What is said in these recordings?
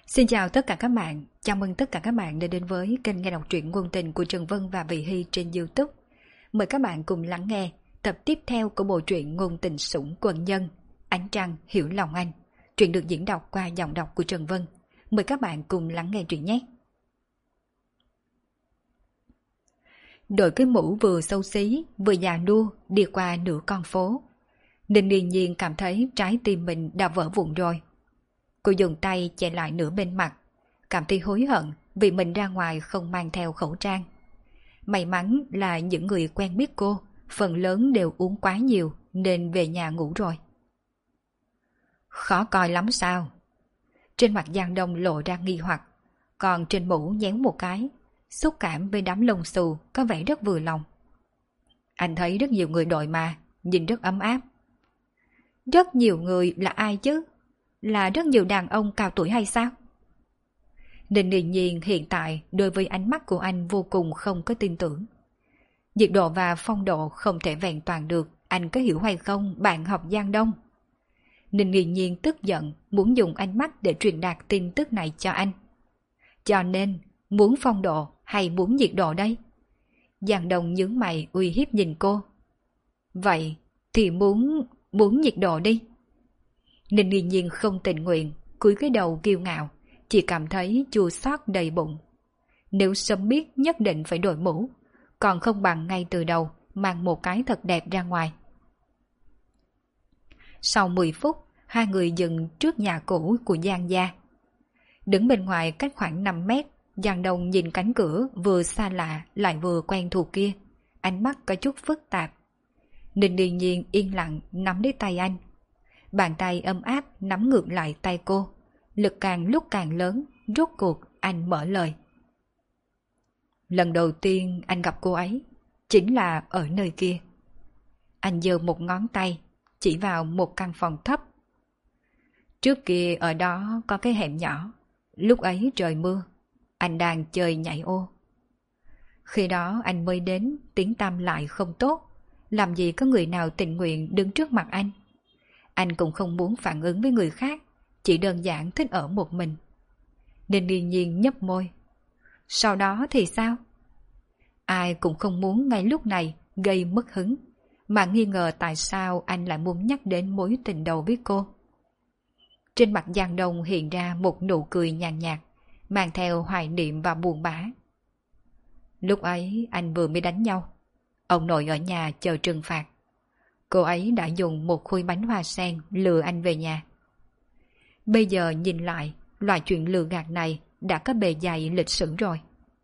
Xin chào tất cả các bạn, chào mừng tất cả các bạn đã đến với kênh nghe đọc truyện ngôn tình của Trần Vân và Vị Hy trên YouTube. Mời các bạn cùng lắng nghe tập tiếp theo của bộ truyện ngôn tình sủng quân nhân, Ánh Trăng Hiểu Lòng Anh. Truyện được diễn đọc qua giọng đọc của Trần Vân. Mời các bạn cùng lắng nghe truyện nhé. Đội cái mũ vừa xấu xí, vừa già nua đi qua nửa con phố. Ninh Điền Nhiên cảm thấy trái tim mình đã vỡ vụn rồi. Cô dùng tay che lại nửa bên mặt, cảm thấy hối hận vì mình ra ngoài không mang theo khẩu trang. May mắn là những người quen biết cô, phần lớn đều uống quá nhiều nên về nhà ngủ rồi. Khó coi lắm sao? Trên mặt Giang Đông lộ ra nghi hoặc, còn trên mũ nhéo một cái, xúc cảm với đám lông xù có vẻ rất vừa lòng. Anh thấy rất nhiều người đội mà, nhìn rất ấm áp. Rất nhiều người là ai chứ? Là rất nhiều đàn ông cao tuổi hay sao? Ninh Điền Nhiên hiện tại đối với ánh mắt của anh vô cùng không có tin tưởng. Nhiệt độ và phong độ không thể vẹn toàn được, anh có hiểu hay không bạn học Giang Đông? Ninh Điền Nhiên tức giận muốn dùng ánh mắt để truyền đạt tin tức này cho anh. Cho nên, muốn phong độ hay muốn nhiệt độ đây? Giang Đông nhướng mày uy hiếp nhìn cô. Vậy thì muốn nhiệt độ đi. Ninh Điền Nhiên không tình nguyện, cúi cái đầu kiêu ngạo, chỉ cảm thấy chua xót đầy bụng. Nếu sớm biết nhất định phải đội mũ, còn không bằng ngay từ đầu mang một cái thật đẹp ra ngoài. Sau 10 phút, hai người dừng trước nhà cũ của Giang gia. Đứng bên ngoài cách khoảng 5 mét, Giang Đông nhìn cánh cửa vừa xa lạ lại vừa quen thuộc kia, ánh mắt có chút phức tạp. Ninh Điền Nhiên yên lặng nắm lấy tay anh. Bàn tay ấm áp nắm ngược lại tay cô, lực càng lúc càng lớn, rốt cuộc anh mở lời. Lần đầu tiên anh gặp cô ấy, chính là ở nơi kia. Anh giơ một ngón tay, chỉ vào một căn phòng thấp. Trước kia ở đó có cái hẻm nhỏ, lúc ấy trời mưa, anh đang chơi nhảy ô. Khi đó anh mới đến, tiếng tăm lại không tốt, làm gì có người nào tình nguyện đứng trước mặt anh. Anh cũng không muốn phản ứng với người khác, chỉ đơn giản thích ở một mình. Nên Điền Nhiên nhấp môi. Sau đó thì sao? Ai cũng không muốn ngay lúc này gây mất hứng, mà nghi ngờ tại sao anh lại muốn nhắc đến mối tình đầu với cô. Trên mặt Giang Đông hiện ra một nụ cười nhàn nhạt, mang theo hoài niệm và buồn bã. Lúc ấy anh vừa mới đánh nhau, ông nội ở nhà chờ trừng phạt. Cô ấy đã dùng một khuy bánh hoa sen lừa anh về nhà. Bây giờ nhìn lại, loại chuyện lừa gạt này đã có bề dày lịch sử rồi.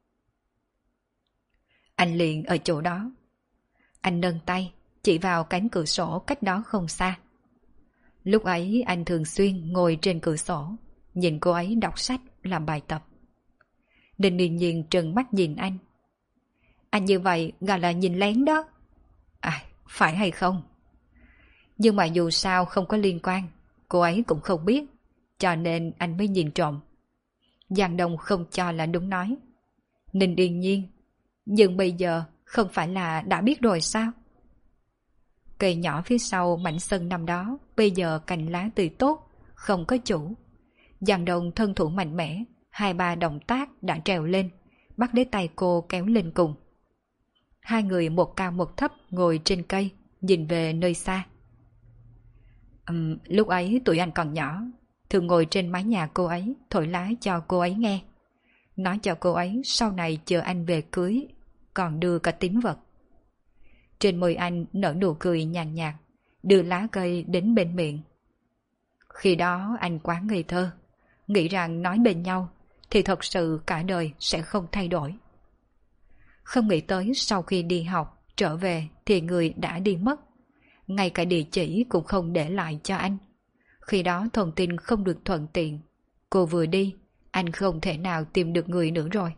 Anh liền ở chỗ đó. Anh nâng tay, chỉ vào cánh cửa sổ cách đó không xa. Lúc ấy anh thường xuyên ngồi trên cửa sổ, nhìn cô ấy đọc sách làm bài tập. Ninh Điền Nhiên trừng mắt nhìn anh. Anh như vậy gọi là nhìn lén đó. À, phải hay không? Nhưng mà dù sao không có liên quan, cô ấy cũng không biết, cho nên anh mới nhìn trộm. Giang Đông không cho là đúng nói. Ninh Điền Nhiên, nhưng bây giờ không phải là đã biết rồi sao? Cây nhỏ phía sau mảnh sân năm đó, bây giờ cành lá tươi tốt, không có chủ. Giang Đông thân thủ mạnh mẽ, 2-3 động tác đã trèo lên, bắt lấy tay cô kéo lên cùng. Hai người một cao một thấp ngồi trên cây, nhìn về nơi xa. Lúc ấy tụi anh còn nhỏ, thường ngồi trên mái nhà cô ấy, thổi lá cho cô ấy nghe. Nói cho cô ấy sau này chờ anh về cưới, còn đưa cả tín vật. Trên môi anh nở nụ cười nhàn nhạt, đưa lá cây đến bên miệng. Khi đó anh quá ngây thơ, nghĩ rằng nói bên nhau thì thật sự cả đời sẽ không thay đổi. Không nghĩ tới sau khi đi học, trở về thì người đã đi mất. Ngay cả địa chỉ cũng không để lại cho anh. Khi đó thông tin không được thuận tiện. Cô vừa đi, anh không thể nào tìm được người nữa rồi.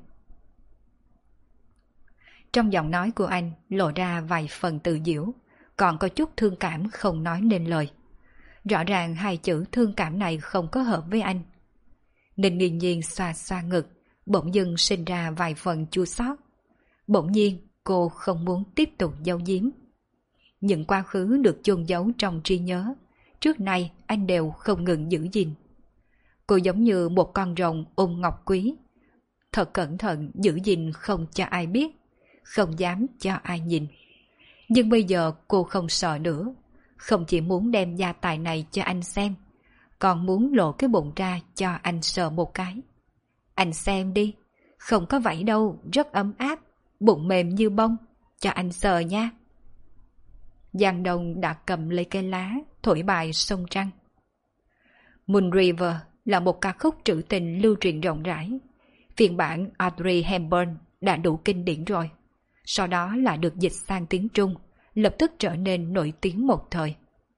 Trong giọng nói của anh lộ ra vài phần tự giễu, còn có chút thương cảm không nói nên lời. Rõ ràng hai chữ thương cảm này không có hợp với anh. Ninh Điền Nhiên xoa xoa ngực, bỗng dưng sinh ra vài phần chua xót. Bỗng nhiên cô không muốn tiếp tục giấu giếm. Những quá khứ được chôn giấu trong trí nhớ, trước nay anh đều không ngừng giữ gìn. Cô giống như một con rồng ôm ngọc quý. Thật cẩn thận giữ gìn không cho ai biết, không dám cho ai nhìn. Nhưng bây giờ cô không sợ nữa, không chỉ muốn đem gia tài này cho anh xem, còn muốn lộ cái bụng ra cho anh sờ một cái. Anh xem đi, không có vảy đâu, rất ấm áp, bụng mềm như bông, cho anh sờ nha. Giang Đông đã cầm lấy cây lá, thổi bài sông trăng. Moon River là một ca khúc trữ tình lưu truyền rộng rãi. Phiên bản Audrey Hepburn đã đủ kinh điển rồi. Sau đó là được dịch sang tiếng Trung, lập tức trở nên nổi tiếng một thời.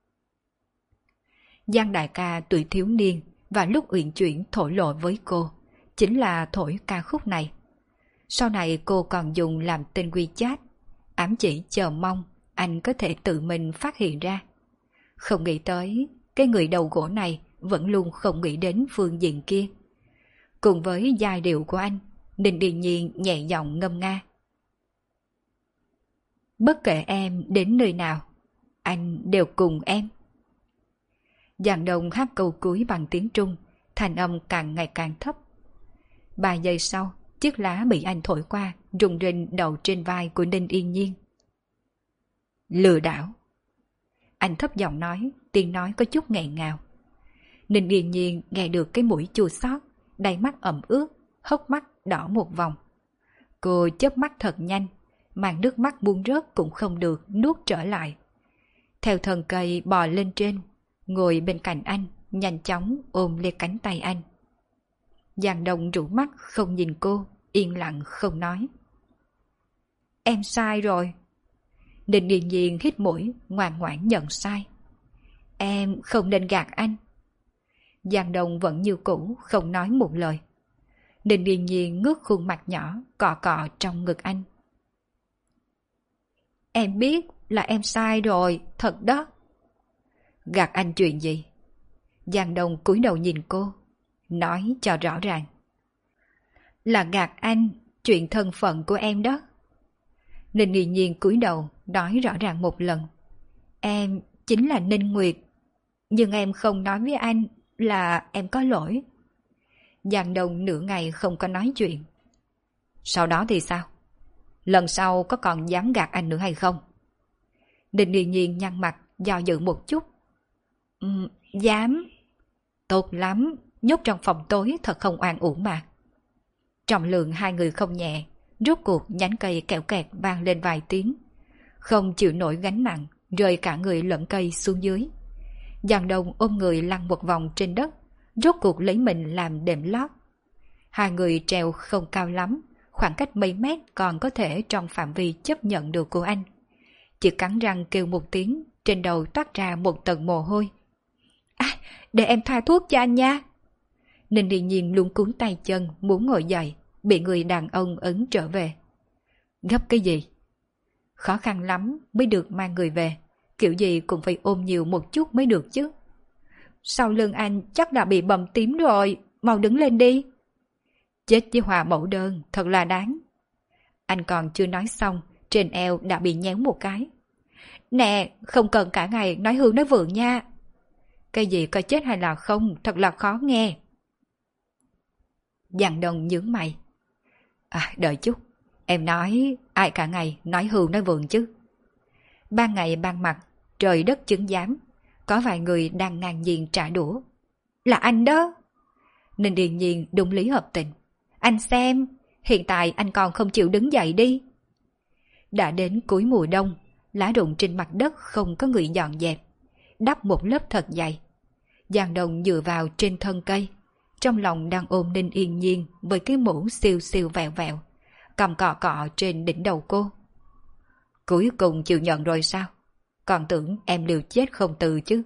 Giang đại ca tuổi thiếu niên và lúc uyển chuyển thổ lộ với cô, chính là thổi ca khúc này. Sau này cô còn dùng làm tên WeChat, ám chỉ chờ mong anh có thể tự mình phát hiện ra. Không nghĩ tới, cái người đầu gỗ này vẫn luôn không nghĩ đến phương diện kia. Cùng với giai điệu của anh, Ninh Điền Nhiên nhẹ giọng ngâm nga. Bất kể em đến nơi nào, anh đều cùng em. Giang Đông hát câu cuối bằng tiếng Trung, thanh âm càng ngày càng thấp. 3 giây sau, chiếc lá bị anh thổi qua, rung rinh đầu trên vai của Ninh Yên Nhiên. Lừa đảo. Anh thấp giọng nói, tiếng nói có chút nghẹn ngào. Ninh Yên Nhiên nghe được cái mũi chua xót, đáy mắt ẩm ướt, hốc mắt đỏ một vòng. Cô chớp mắt thật nhanh, màn nước mắt buông rớt cũng không được nuốt trở lại. Theo thân cây bò lên trên, ngồi bên cạnh anh, nhanh chóng ôm lấy cánh tay anh. Giang Đông rũ mắt không nhìn cô, yên lặng không nói. Em sai rồi. Ninh Điền Nhiên hít mũi, ngoan ngoãn nhận sai. Em không nên gạt anh. Giang Đông vẫn như cũ, không nói một lời. Ninh Điền Nhiên ngước khuôn mặt nhỏ, cọ cọ trong ngực anh. Em biết là em sai rồi, thật đó. Gạt anh chuyện gì? Giang Đông cúi đầu nhìn cô, nói cho rõ ràng. Là gạt anh chuyện thân phận của em đó. Ninh Điền Nhiên cúi đầu, nói rõ ràng một lần. Em chính là Ninh Nguyệt, nhưng em không nói với anh là em có lỗi. Giang Đông nửa ngày không có nói chuyện. Sau đó thì sao? Lần sau có còn dám gạt anh nữa hay không? Ninh Điền Nhiên nhăn mặt, do dự một chút. Dám. Tốt lắm, nhốt trong phòng tối thật không oan uổng mà. Trọng lượng hai người không nhẹ, rốt cuộc nhánh cây kẹo kẹt vang lên vài tiếng. Không chịu nổi gánh nặng, rơi cả người lẫn cây xuống dưới. Giang Đông ôm người lăn một vòng trên đất, rốt cuộc lấy mình làm đệm lót. Hai người trèo không cao lắm, khoảng cách mấy mét còn có thể trong phạm vi chấp nhận được của anh. Chỉ cắn răng kêu một tiếng, trên đầu toát ra một tầng mồ hôi. À, để em thoa thuốc cho anh nha. Ninh Điền Nhiên luống cuống tay chân muốn ngồi dậy, bị người đàn ông ấn trở về. Gấp cái gì? Khó khăn lắm mới được mang người về, kiểu gì cũng phải ôm nhiều một chút mới được chứ. Sau lưng anh chắc đã bị bầm tím rồi, mau đứng lên đi. Chết với Hòa mẫu đơn, thật là đáng. Anh còn chưa nói xong, trên eo đã bị nhéo một cái. Nè, không cần cả ngày nói hưu nói vượng nha. Cái gì có chết hay là không, thật là khó nghe. Giang Đông nhướng mày. À, đợi chút, em nói ai cả ngày nói hưu nói vượng chứ. Ban ngày ban mặt, trời đất chứng giám, có vài người đang ngang nhiên trả đũa. Là anh đó. Ninh Điền Nhiên đúng lý hợp tình. Anh xem, hiện tại anh còn không chịu đứng dậy đi. Đã đến cuối mùa đông, lá rụng trên mặt đất không có người dọn dẹp, đắp một lớp thật dày. Giang Đông dựa vào trên thân cây, trong lòng đang ôm Ninh Yên Nhiên với cái mũ siêu siêu vẹo vẹo, cầm cọ cọ trên đỉnh đầu cô. Cuối cùng chịu nhận rồi sao? Còn tưởng em liều chết không từ chứ.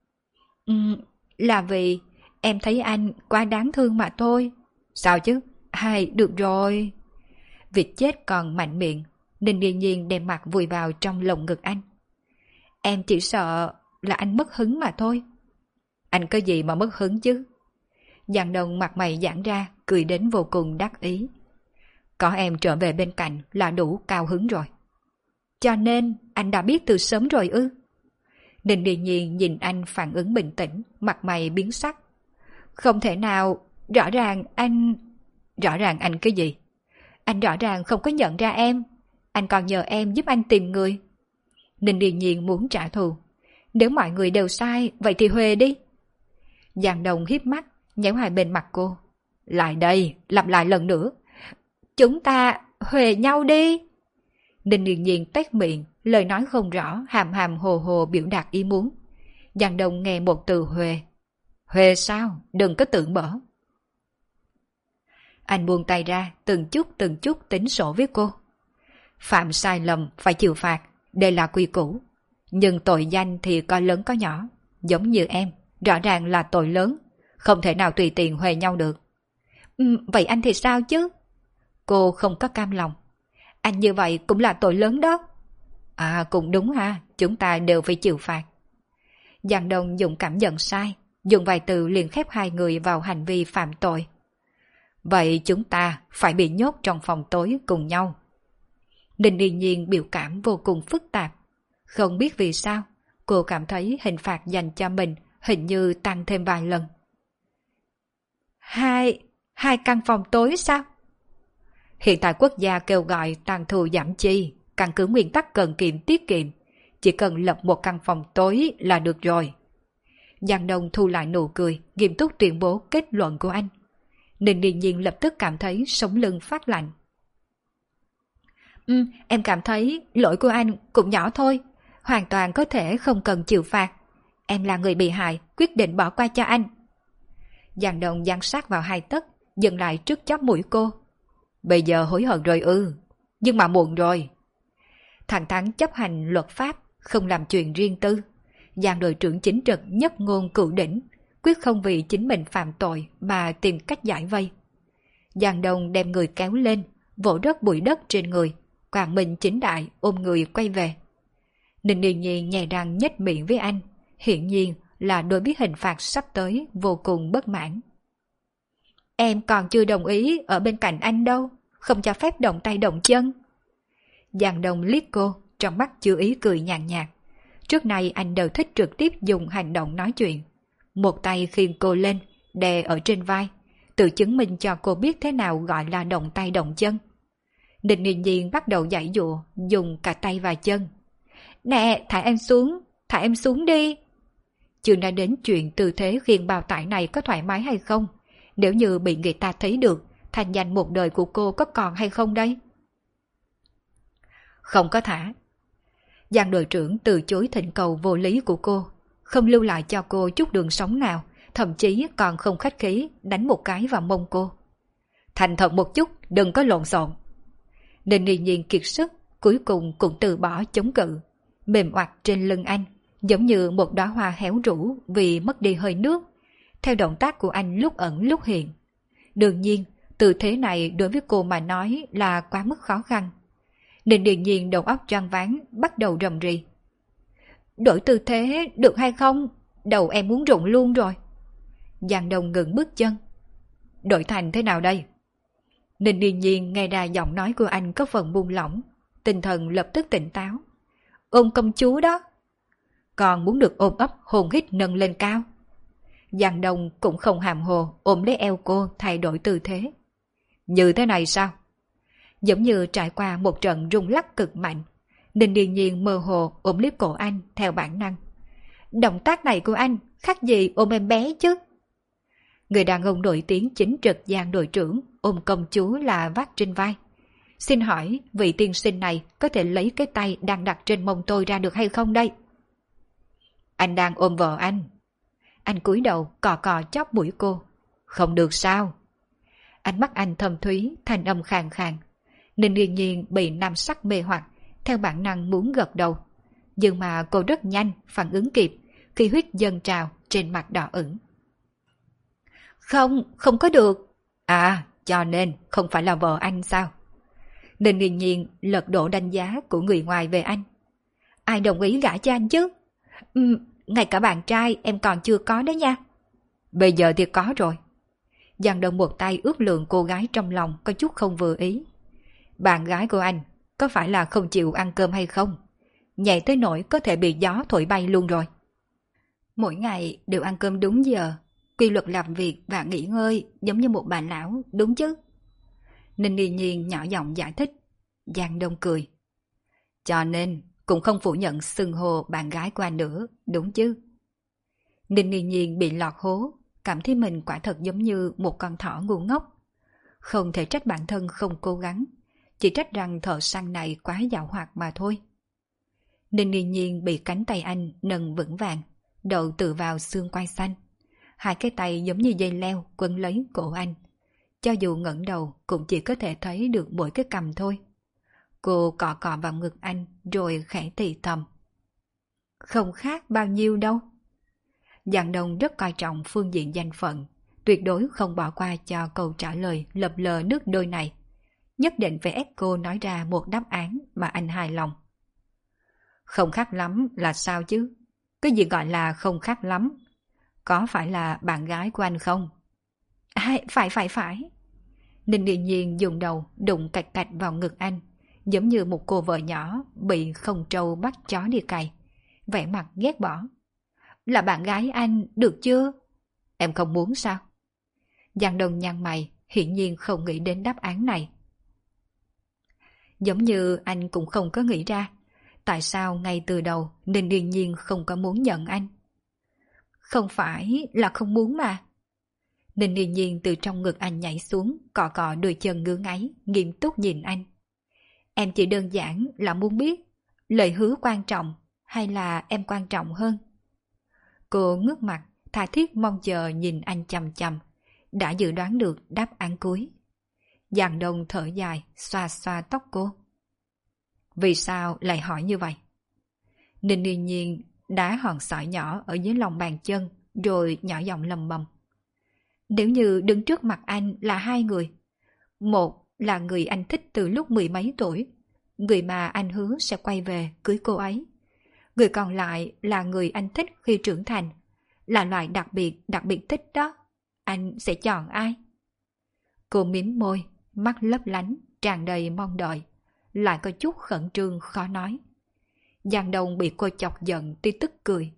Là vì em thấy anh quá đáng thương mà thôi. Sao chứ? Hay, được rồi. Vịt chết còn mạnh miệng, Ninh Điền Nhiên đem mặt vùi vào trong lồng ngực anh. Em chỉ sợ là anh mất hứng mà thôi. Anh có gì mà mất hứng chứ? Giang Đông mặt mày giãn ra, cười đến vô cùng đắc ý. Có em trở về bên cạnh là đủ cao hứng rồi. Cho nên anh đã biết từ sớm rồi ư? Ninh Điền Nhiên nhìn anh phản ứng bình tĩnh, mặt mày biến sắc. Không thể nào, rõ ràng anh... Rõ ràng anh cái gì? Anh rõ ràng không có nhận ra em. Anh còn nhờ em giúp anh tìm người. Ninh Điền Nhiên muốn trả thù. Nếu mọi người đều sai, vậy thì Huệ đi. Giang Đông hiếp mắt, nhéo hai bên mặt cô. Lại đây, lặp lại lần nữa. Chúng ta Huệ nhau đi. Ninh Điền Nhiên tét miệng, lời nói không rõ, hàm hàm hồ hồ biểu đạt ý muốn. Giang Đông nghe một từ Huệ. Huệ sao? Đừng có tưởng bở. Anh buông tay ra, từng chút tính sổ với cô. Phạm sai lầm phải chịu phạt, đây là quy củ. Nhưng tội danh thì có lớn có nhỏ. Giống như em, rõ ràng là tội lớn, không thể nào tùy tiện huề nhau được. Vậy anh thì sao chứ? Cô không có cam lòng. Anh như vậy cũng là tội lớn đó. À cũng đúng ha, chúng ta đều phải chịu phạt. Giang Đông dùng cảm nhận sai, dùng vài từ liền khép hai người vào hành vi phạm tội. Vậy chúng ta phải bị nhốt trong phòng tối cùng nhau. Ninh Điền Nhiên biểu cảm vô cùng phức tạp. Không biết vì sao, cô cảm thấy hình phạt dành cho mình hình như tăng thêm vài lần. Hai căn phòng tối sao? Hiện tại quốc gia kêu gọi tăng thu giảm chi, căn cứ nguyên tắc cần kiệm tiết kiệm. Chỉ cần lập một căn phòng tối là được rồi. Giang Đông thu lại nụ cười, nghiêm túc tuyên bố kết luận của anh. Ninh Điền Nhiên lập tức cảm thấy sống lưng phát lạnh. Em cảm thấy lỗi của anh cũng nhỏ thôi, hoàn toàn có thể không cần chịu phạt. Em là người bị hại, quyết định bỏ qua cho anh. Giang Đông giáng sát vào hai tấc, dừng lại trước chóp mũi cô. Bây giờ hối hận rồi ư? Nhưng mà muộn rồi. Thẳng thắn chấp hành luật pháp, không làm chuyện riêng tư. Giang đội trưởng chính trực nhất ngôn cửu đỉnh, quyết không vì chính mình phạm tội mà tìm cách giải vây. Giang Đông đem người kéo lên, vỗ rớt bụi đất trên người, quàng mình chính đại ôm người quay về. Ninh Điền Nhiên nhè răng nhếch miệng với anh, hiển nhiên là đối với hình phạt sắp tới vô cùng bất mãn. Em còn chưa đồng ý ở bên cạnh anh đâu, không cho phép động tay động chân. Giang Đông liếc cô, trong mắt chưa ý cười nhàn nhạt. Trước nay anh đều thích trực tiếp dùng hành động nói chuyện. Một tay khiêng cô lên, đè ở trên vai, tự chứng minh cho cô biết thế nào gọi là động tay động chân. Ninh Điền Nhiên bắt đầu giãy giụa, dùng cả tay và chân. Nè, thả em xuống đi. Chưa nói đến chuyện tư thế khiêng bao tải này có thoải mái hay không. Nếu như bị người ta thấy được, thành danh một đời của cô có còn hay không đây? Không có thả. Giang đội trưởng từ chối thỉnh cầu vô lý của cô, không lưu lại cho cô chút đường sống nào, thậm chí còn không khách khí đánh một cái vào mông cô. Thành thật một chút, đừng có lộn xộn. Ninh Điền Nhiên kiệt sức, cuối cùng cũng từ bỏ chống cự, mềm oặt trên lưng anh, giống như một đóa hoa héo rũ vì mất đi hơi nước. Theo động tác của anh lúc ẩn lúc hiện. Đương nhiên, tư thế này đối với cô mà nói là quá mức khó khăn. Ninh Điền Nhiên đầu óc choáng váng, bắt đầu rầm rì. Đổi tư thế được hay không? Đầu em muốn rụng luôn rồi. Giang Đông ngừng bước chân. Đổi thành thế nào đây? Ninh Điền Nhiên nghe ra giọng nói của anh có phần buông lỏng, tinh thần lập tức tỉnh táo. Ôm công chúa đó. Còn muốn được ôm ấp hôn hít nâng lên cao. Giang Đông cũng không hàm hồ ôm lấy eo cô thay đổi tư thế. Như thế này sao? Giống như trải qua một trận rung lắc cực mạnh, Ninh Điền Nhiên mơ hồ ôm lấy cổ anh theo bản năng. Động tác này của anh khác gì ôm em bé chứ? Người đàn ông nổi tiếng chính trực Giang đội trưởng ôm công chúa là vác trên vai. Xin hỏi vị tiên sinh này có thể lấy cái tay đang đặt trên mông tôi ra được hay không đây? Anh đang ôm vợ anh. Anh cúi đầu cò cò chóp mũi cô. Không được sao? Ánh mắt anh thâm thúy, thanh âm khàn khàn. Ninh Điền Nhiên bị nam sắc mê hoặc, theo bản năng muốn gật đầu. Nhưng mà cô rất nhanh phản ứng kịp khi huyết dâng trào trên mặt đỏ ửng. Không có được. À, cho nên không phải là vợ anh sao? Ninh Điền Nhiên lật đổ đánh giá của người ngoài về anh. Ai đồng ý gả cho anh chứ? Ngay cả bạn trai em còn chưa có đấy nha. Bây giờ thì có rồi. Giang Đông một tay ước lượng cô gái trong lòng có chút không vừa ý. Bạn gái của anh có phải là không chịu ăn cơm hay không? Nhẹ tới nỗi có thể bị gió thổi bay luôn rồi. Mỗi ngày đều ăn cơm đúng giờ, quy luật làm việc và nghỉ ngơi giống như một bà lão, đúng chứ? Ninh Yên Nhiên nhỏ giọng giải thích. Giang Đông cười. Cho nên cũng không phủ nhận xưng hô bạn gái của anh nữa, đúng chứ? Ninh Yên Nhiên bị lọt hố, cảm thấy mình quả thật giống như một con thỏ ngu ngốc. Không thể trách bản thân không cố gắng, chỉ trách rằng thợ săn này quá giàu hoạt mà thôi. Ninh Yên Nhiên bị cánh tay anh nâng vững vàng, đầu tựa vào xương quai xanh. Hai cái tay giống như dây leo quấn lấy cổ anh. Cho dù ngẩng đầu cũng chỉ có thể thấy được mỗi cái cằm thôi. Cô cọ cọ vào ngực anh rồi khẽ thì thầm. Không khác bao nhiêu đâu. Giang Đông rất coi trọng phương diện danh phận, tuyệt đối không bỏ qua cho câu trả lời lập lờ nước đôi này. Nhất định phải ép cô nói ra một đáp án mà anh hài lòng. Không khác lắm là sao chứ? Cái gì gọi là không khác lắm? Có phải là bạn gái của anh không? Phải. Ninh Điền Nhiên dùng đầu đụng cạch cạch vào ngực anh, giống như một cô vợ nhỏ bị không trâu bắt chó đi cày, vẻ mặt ghét bỏ. Là bạn gái anh, được chưa? Em không muốn sao? Giang Đông nhăn mày, hiển nhiên không nghĩ đến đáp án này. Giống như anh cũng không có nghĩ ra, tại sao ngay từ đầu Ninh Điền Nhiên không có muốn nhận anh. Không phải là không muốn mà. Ninh Điền Nhiên từ trong ngực anh nhảy xuống, cọ cọ đôi chân ngứa ngáy, nghiêm túc nhìn anh. Em chỉ đơn giản là muốn biết, lời hứa quan trọng hay là em quan trọng hơn? Cô ngước mặt, tha thiết mong chờ nhìn anh chằm chằm, đã dự đoán được đáp án cuối. Giang Đông thở dài, xoa xoa tóc cô. Vì sao lại hỏi như vậy? Ninh Yên Nhiên đá hòn sỏi nhỏ ở dưới lòng bàn chân, rồi nhỏ giọng lầm bầm. Nếu như đứng trước mặt anh là hai người, một là người anh thích từ lúc mười mấy tuổi, người mà anh hứa sẽ quay về cưới cô ấy. Người còn lại là người anh thích khi trưởng thành, là loại đặc biệt thích đó. Anh sẽ chọn ai? Cô mím môi, mắt lấp lánh, tràn đầy mong đợi, lại có chút khẩn trương khó nói. Giang Đông bị cô chọc giận tuy tức cười.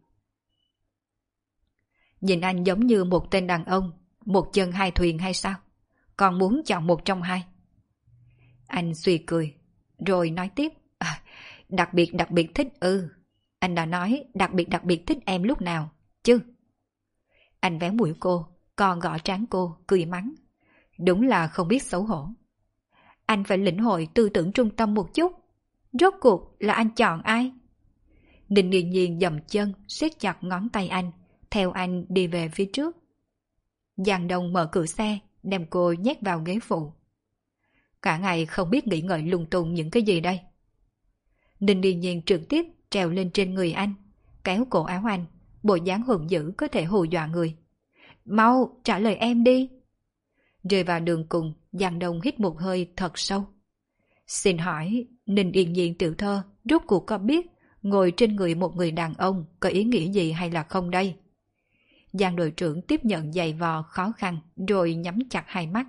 Nhìn anh giống như một tên đàn ông, một chân hai thuyền hay sao? Còn muốn chọn một trong hai? Anh suy cười, rồi nói tiếp. Đặc biệt thích ư? Anh đã nói đặc biệt thích em lúc nào, chứ? Anh véo mũi cô, còn gõ trán cô, cười mắng. Đúng là không biết xấu hổ. Anh phải lĩnh hội tư tưởng trung tâm một chút. Rốt cuộc là anh chọn ai? Ninh Điền Nhiên dầm chân, siết chặt ngón tay anh, theo anh đi về phía trước. Giang Đông mở cửa xe, đem cô nhét vào ghế phụ. Cả ngày không biết nghĩ ngợi lung tung những cái gì đây. Ninh Điền Nhiên trực tiếp trèo lên trên người anh, kéo cổ áo anh, bộ dáng hùng dữ có thể hù dọa người. Mau, trả lời em đi. Rơi vào đường cùng, Giang Đông hít một hơi thật sâu. Xin hỏi, Ninh Yên Nhiên tiểu thơ, rốt cuộc có biết ngồi trên người một người đàn ông có ý nghĩa gì hay là không đây? Giang đội trưởng tiếp nhận giày vò khó khăn rồi nhắm chặt hai mắt.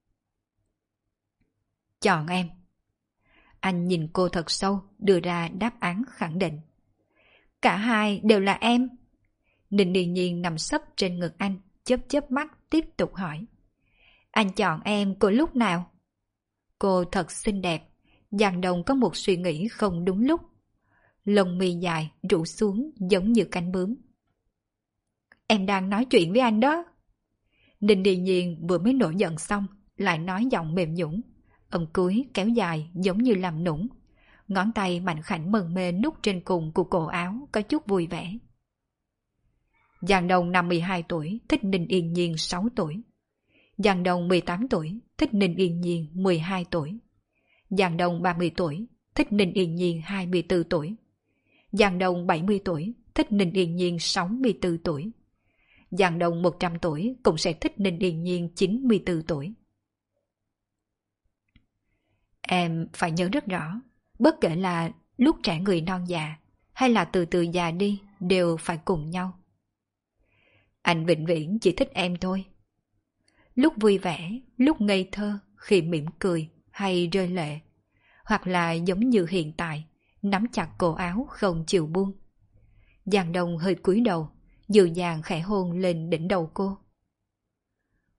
Chọn em. Anh nhìn cô thật sâu, đưa ra đáp án khẳng định. Cả hai đều là em. Ninh Điền Nhiên nằm sấp trên ngực anh, chớp mắt tiếp tục hỏi. Anh chọn em cô lúc nào? Cô thật xinh đẹp. Giang Đông có một suy nghĩ không đúng lúc. Lông mi dài rủ xuống giống như cánh bướm. Em đang nói chuyện với anh đó. Ninh Điền Nhiên vừa mới nổi giận xong, lại nói giọng mềm nhũn, ống cúi kéo dài giống như làm nũng. Ngón tay mảnh khảnh mần mê nút trên cùng của cổ áo có chút vui vẻ. Giang Đông 52 tuổi, thích Ninh Yên Nhiên 6 tuổi. Giang Đông 18 tuổi, thích Ninh Yên Nhiên 12 tuổi. Giang Đông 30 tuổi, thích Ninh Yên Nhiên 24 tuổi. Giang Đông 70 tuổi, thích Ninh Yên Nhiên 64 tuổi. Giang Đông 100 tuổi cũng sẽ thích Ninh Yên Nhiên 94 tuổi. Em phải nhớ rất rõ, bất kể là lúc trẻ người non già hay là từ từ già đi đều phải cùng nhau. Anh vĩnh viễn chỉ thích em thôi. Lúc vui vẻ, lúc ngây thơ, khi mỉm cười hay rơi lệ, hoặc là giống như hiện tại, nắm chặt cổ áo không chịu buông. Giang Đông hơi cúi đầu, dịu dàng khẽ hôn lên đỉnh đầu cô,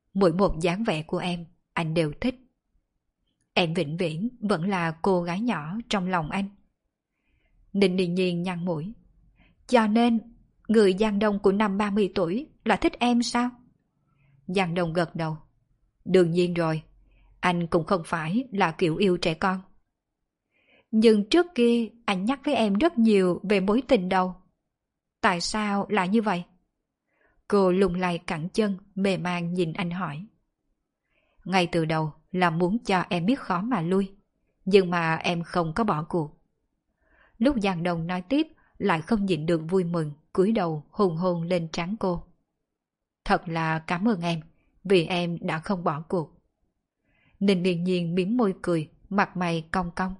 Mỗi một dáng vẻ của em, anh đều thích. Em vĩnh viễn vẫn là cô gái nhỏ trong lòng anh. Ninh Điền Nhiên nhăn mũi. Cho nên, người Giang Đông của năm 30 tuổi là thích em sao? Giang Đông gật đầu. Đương nhiên rồi, anh cũng không phải là kiểu yêu trẻ con. Nhưng trước kia anh nhắc với em rất nhiều về mối tình đầu. Tại sao lại như vậy? Cô lung lay cẳng chân, mềm màng nhìn anh hỏi. Ngay từ đầu là muốn cho em biết khó mà lui, nhưng mà em không có bỏ cuộc. Lúc Giang Đông nói tiếp, lại không nhịn được vui mừng, cúi đầu hôn hôn lên trán cô. Thật là cảm ơn em, vì em đã không bỏ cuộc. Ninh Điền Nhiên mím môi cười, mặt mày cong cong.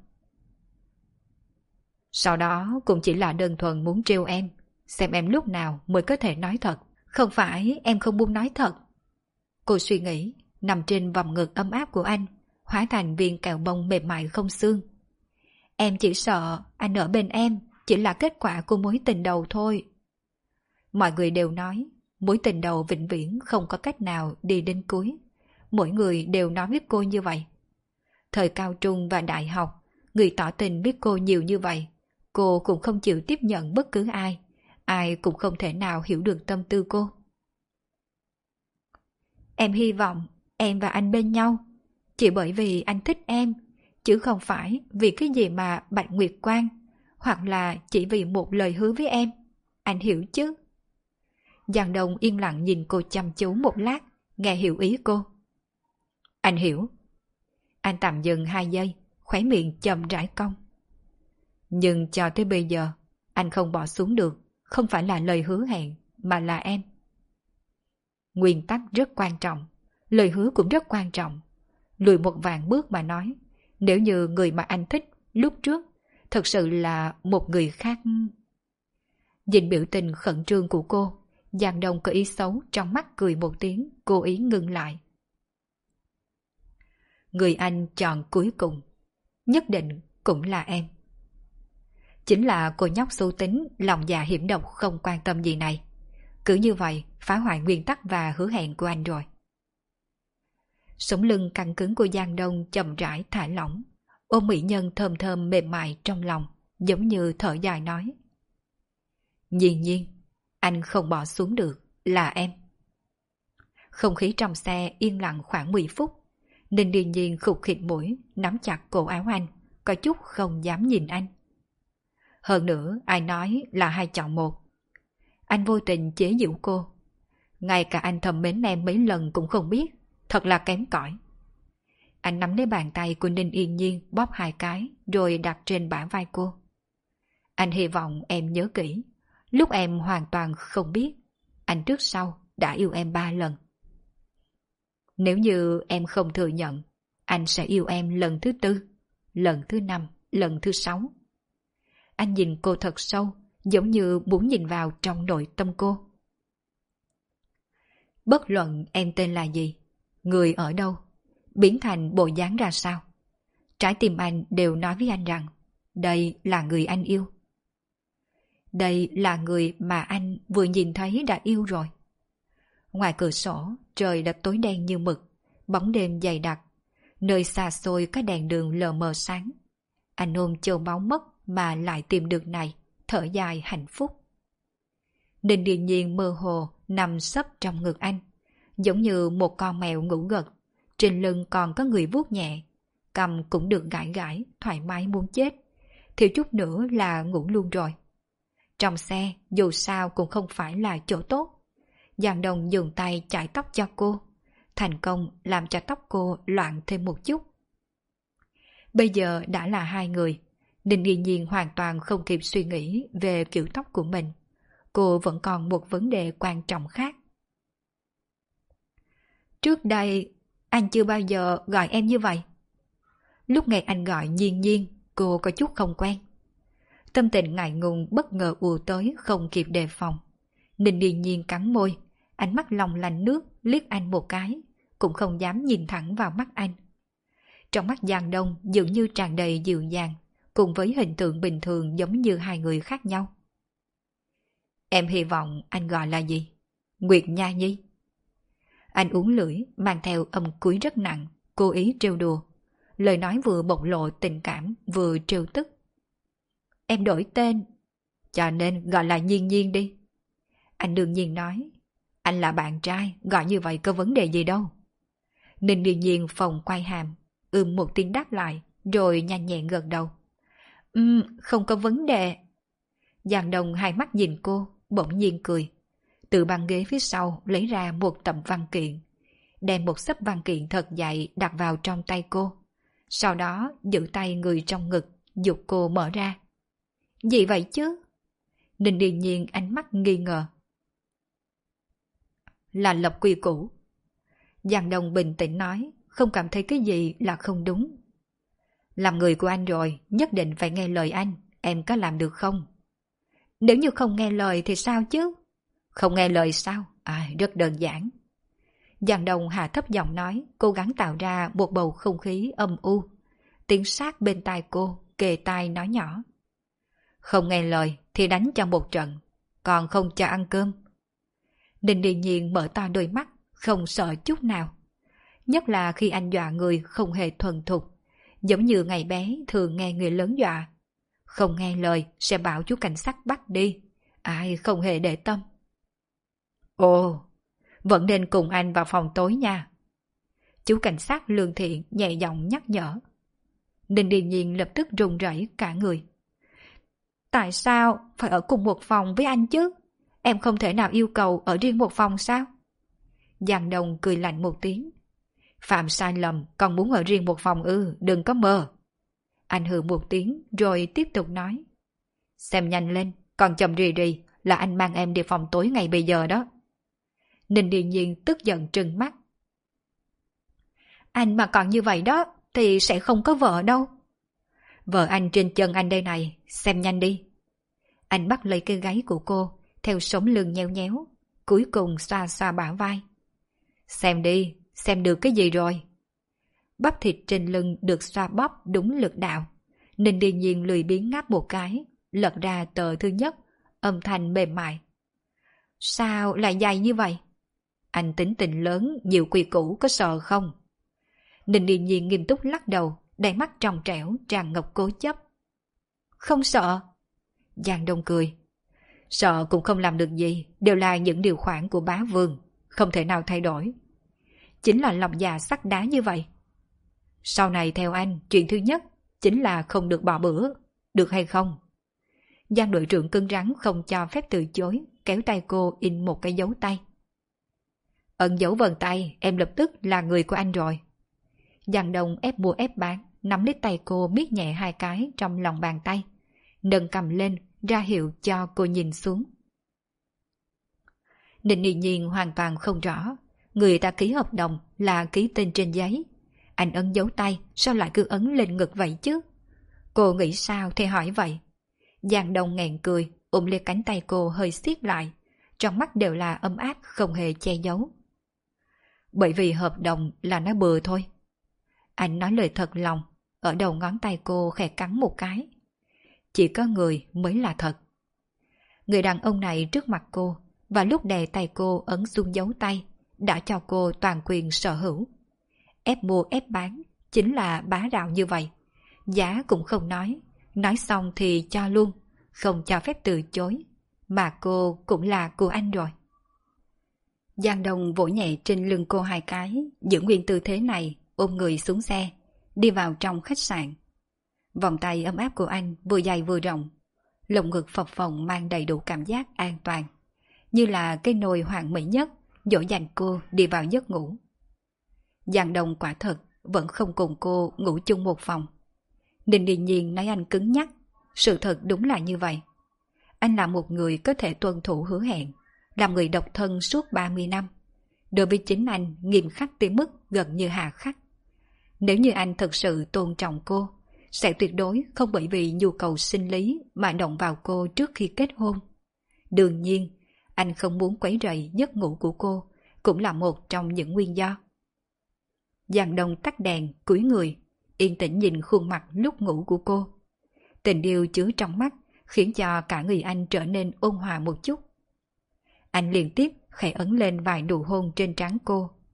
Sau đó cũng chỉ là đơn thuần muốn trêu em, xem em lúc nào mới có thể nói thật. Không phải em không muốn nói thật. Cô suy nghĩ, nằm trên vòng ngực ấm áp của anh, hóa thành viên kẹo bông mềm mại không xương. Em chỉ sợ anh ở bên em chỉ là kết quả của mối tình đầu thôi. Mọi người đều nói, mối tình đầu vĩnh viễn không có cách nào đi đến cuối. Mỗi người đều nói với cô như vậy. Thời cao trung và đại học, người tỏ tình biết cô nhiều như vậy, cô cũng không chịu tiếp nhận bất cứ ai. Ai cũng không thể nào hiểu được tâm tư cô. Em hy vọng em và anh bên nhau, chỉ bởi vì anh thích em, chứ không phải vì cái gì mà Bạch Nguyệt Quang, hoặc là chỉ vì một lời hứa với em. Anh hiểu chứ? Giang Đông yên lặng nhìn cô chăm chú một lát, nghe hiểu ý cô. Anh hiểu. Anh tạm dừng 2 giây, khóe miệng chậm rãi cong. Nhưng cho tới bây giờ, anh không bỏ xuống được, không phải là lời hứa hẹn, mà là em. Nguyên tắc rất quan trọng, lời hứa cũng rất quan trọng. Lùi một vạn bước mà nói, nếu như người mà anh thích lúc trước thật sự là một người khác. Nhìn biểu tình khẩn trương của cô, Giang Đông có ý xấu trong mắt cười một tiếng, cố ý ngưng lại. Người anh chọn cuối cùng, nhất định cũng là em. Chính là cô nhóc xấu tính, lòng dạ hiểm độc không quan tâm gì này. Cứ như vậy, phá hoại nguyên tắc và hứa hẹn của anh rồi. Sống lưng căng cứng của Giang Đông chậm rãi thả lỏng, ôm mỹ nhân thơm thơm mềm mại trong lòng, giống như thở dài nói. Nhiên nhiên, anh không bỏ xuống được, là em. Không khí trong xe yên lặng khoảng 10 phút, Ninh Điền Nhiên khục khịt mũi, nắm chặt cổ áo anh, có chút không dám nhìn anh. Hơn nữa, ai nói là 2 chọn 1. Anh vô tình chế giễu cô. Ngay cả anh thầm mến em mấy lần cũng không biết, thật là kém cỏi. Anh nắm lấy bàn tay của Ninh Yên Nhiên bóp 2 cái, rồi đặt trên bả vai cô. Anh hy vọng em nhớ kỹ, lúc em hoàn toàn không biết, anh trước sau đã yêu em 3 lần. Nếu như em không thừa nhận, anh sẽ yêu em lần thứ 4, lần thứ 5, lần thứ 6. Anh nhìn cô thật sâu, giống như muốn nhìn vào trong nội tâm cô. Bất luận em tên là gì, người ở đâu, biến thành bộ dáng ra sao, trái tim anh đều nói với anh rằng đây là người anh yêu. Đây là người mà anh vừa nhìn thấy đã yêu rồi. Ngoài cửa sổ, trời đã tối đen như mực, bóng đêm dày đặc, nơi xa xôi có đèn đường lờ mờ sáng. Anh ôm châu báu mất mà lại tìm được này, thở dài hạnh phúc. Ninh Điền Nhiên mơ hồ nằm sấp trong ngực anh, giống như một con mèo ngủ gật, trên lưng còn có người vuốt nhẹ, cằm cũng được gãi gãi, thoải mái muốn chết, thiếu chút nữa là ngủ luôn rồi. Trong xe dù sao cũng không phải là chỗ tốt. Giang Đông dùng tay chải tóc cho cô, thành công làm cho tóc cô loạn thêm một chút. Bây giờ đã là 2 người, Ninh Điền Nhiên hoàn toàn không kịp suy nghĩ về kiểu tóc của mình. Cô vẫn còn một vấn đề quan trọng khác. Trước đây, anh chưa bao giờ gọi em như vậy. Lúc nghe anh gọi Nhiên Nhiên, cô có chút không quen. Tâm tình ngại ngùng bất ngờ ùa tới không kịp đề phòng. Ninh Điền Nhiên cắn môi, ánh mắt long lanh nước liếc anh một cái, cũng không dám nhìn thẳng vào mắt anh. Trong mắt Giang Đông dường như tràn đầy dịu dàng, cùng với hình tượng bình thường giống như 2 người khác nhau. Em hy vọng anh gọi là gì? Nguyệt Nha Nhi. Anh uống lưỡi, mang theo âm cuối rất nặng, cố ý trêu đùa. Lời nói vừa bộc lộ tình cảm, vừa trêu tức. Em đổi tên, cho nên gọi là Nhiên Nhiên đi. Anh đương nhiên nói, anh là bạn trai, gọi như vậy có vấn đề gì đâu. Ninh Điền Nhiên phòng quay hàm, một tiếng đáp lại, rồi nhanh nhẹn gật đầu. Không có vấn đề. Giang Đông hai mắt nhìn cô, bỗng nhiên cười. Từ băng ghế phía sau lấy ra một tập văn kiện, đem một xấp văn kiện thật dày đặt vào trong tay cô. Sau đó giữ tay người trong ngực, giục cô mở ra. Gì vậy chứ? Ninh Điền Nhiên ánh mắt nghi ngờ. Là lập quy củ. Giang Đông bình tĩnh nói, không cảm thấy cái gì là không đúng. Làm người của anh rồi, nhất định phải nghe lời anh, em có làm được không? Nếu như không nghe lời thì sao chứ? Không nghe lời sao? Rất đơn giản. Giang Đông hạ thấp giọng nói, cố gắng tạo ra một bầu không khí âm u. Tiếng sát bên tai cô, kề tai nói nhỏ. Không nghe lời thì đánh cho một trận, còn không cho ăn cơm. Ninh Điền Nhiên mở to đôi mắt, không sợ chút nào. Nhất là khi anh dọa người không hề thuần thục, giống như ngày bé thường nghe người lớn dọa. Không nghe lời sẽ bảo chú cảnh sát bắt đi, ai không hề để tâm. Ồ, vẫn nên cùng anh vào phòng tối nha. Chú cảnh sát lương thiện nhẹ giọng nhắc nhở. Ninh Điền Nhiên lập tức run rẩy cả người. Tại sao phải ở cùng một phòng với anh chứ? Em không thể nào yêu cầu ở riêng một phòng sao? Giang Đông cười lạnh một tiếng. Phạm sai lầm, còn muốn ở riêng một phòng đừng có mơ. Anh hừ một tiếng rồi tiếp tục nói. Xem nhanh lên, còn chậm rì rì là anh mang em đi phòng tối ngay bây giờ đó. Ninh Điền Nhiên tức giận trừng mắt. Anh mà còn như vậy đó thì sẽ không có vợ đâu. Vợ anh trên chân anh đây này, xem nhanh đi. Anh bắt lấy cái gáy của cô, theo sống lưng nheo nhéo, cuối cùng xoa xoa bả vai. Xem đi, xem được cái gì rồi. Bắp thịt trên lưng được xoa bóp đúng lực đạo. Ninh Điền Nhiên lười biếng ngáp một cái, lật ra tờ thứ nhất, âm thanh mềm mại. Sao lại dày như vậy? Anh tính tình lớn, nhiều quy củ có sợ không? Ninh Điền Nhiên nghiêm túc lắc đầu, đáy mắt trong trẻo, tràn ngập cố chấp. Không sợ. Giang Đông cười. Sợ cũng không làm được gì, đều là những điều khoản của bá vương, không thể nào thay đổi. Chính là lòng già sắt đá như vậy. Sau này theo anh, chuyện thứ nhất chính là không được bỏ bữa, được hay không? Giang đội trưởng cứng rắn không cho phép từ chối, kéo tay cô in một cái dấu tay. Ẩn dấu vân tay, em lập tức là người của anh rồi. Giang Đông ép mua ép bán, nắm lấy tay cô miết nhẹ hai cái trong lòng bàn tay, nâng cầm lên, ra hiệu cho cô nhìn xuống. Ninh Điền Nhiên hoàn toàn không rõ, người ta ký hợp đồng là ký tên trên giấy. Anh ấn dấu tay, sao lại cứ ấn lên ngực vậy chứ? Cô nghĩ sao thì hỏi vậy. Giang Đông nghẹn cười, ôm lấy cánh tay cô hơi siết lại, trong mắt đều là ấm áp không hề che giấu. Bởi vì hợp đồng là nói bừa thôi. Anh nói lời thật lòng, ở đầu ngón tay cô khẽ cắn một cái. Chỉ có người mới là thật. Người đàn ông này trước mặt cô, và lúc đè tay cô ấn xuống dấu tay, đã cho cô toàn quyền sở hữu. Ép mua ép bán, chính là bá đạo như vậy. Giá cũng không nói xong thì cho luôn, không cho phép từ chối. Mà cô cũng là của anh rồi. Giang Đông vỗ nhẹ trên lưng cô hai cái, giữ nguyên tư thế này, ôm người xuống xe, đi vào trong khách sạn. Vòng tay ấm áp của anh vừa dày vừa rộng, lồng ngực phập phồng mang đầy đủ cảm giác an toàn, như là cái nồi hoàn mỹ nhất dỗ dành cô đi vào giấc ngủ. Giang Đông quả thật vẫn không cùng cô ngủ chung một phòng. Ninh Điền Nhiên nói anh cứng nhắc, sự thật đúng là như vậy. Anh là một người có thể tuân thủ hứa hẹn, làm người độc thân suốt 30 năm. Đối với chính anh nghiêm khắc tới mức gần như hà khắc. Nếu như anh thực sự tôn trọng cô, sẽ tuyệt đối không bởi vì nhu cầu sinh lý mà động vào cô trước khi kết hôn. Đương nhiên, anh không muốn quấy rầy giấc ngủ của cô, cũng là một trong những nguyên do. Giang Đông tắt đèn, cúi người, yên tĩnh nhìn khuôn mặt lúc ngủ của cô. Tình yêu chứa trong mắt khiến cho cả người anh trở nên ôn hòa một chút. Anh liên tiếp khẽ ấn lên vài nụ hôn trên trán cô,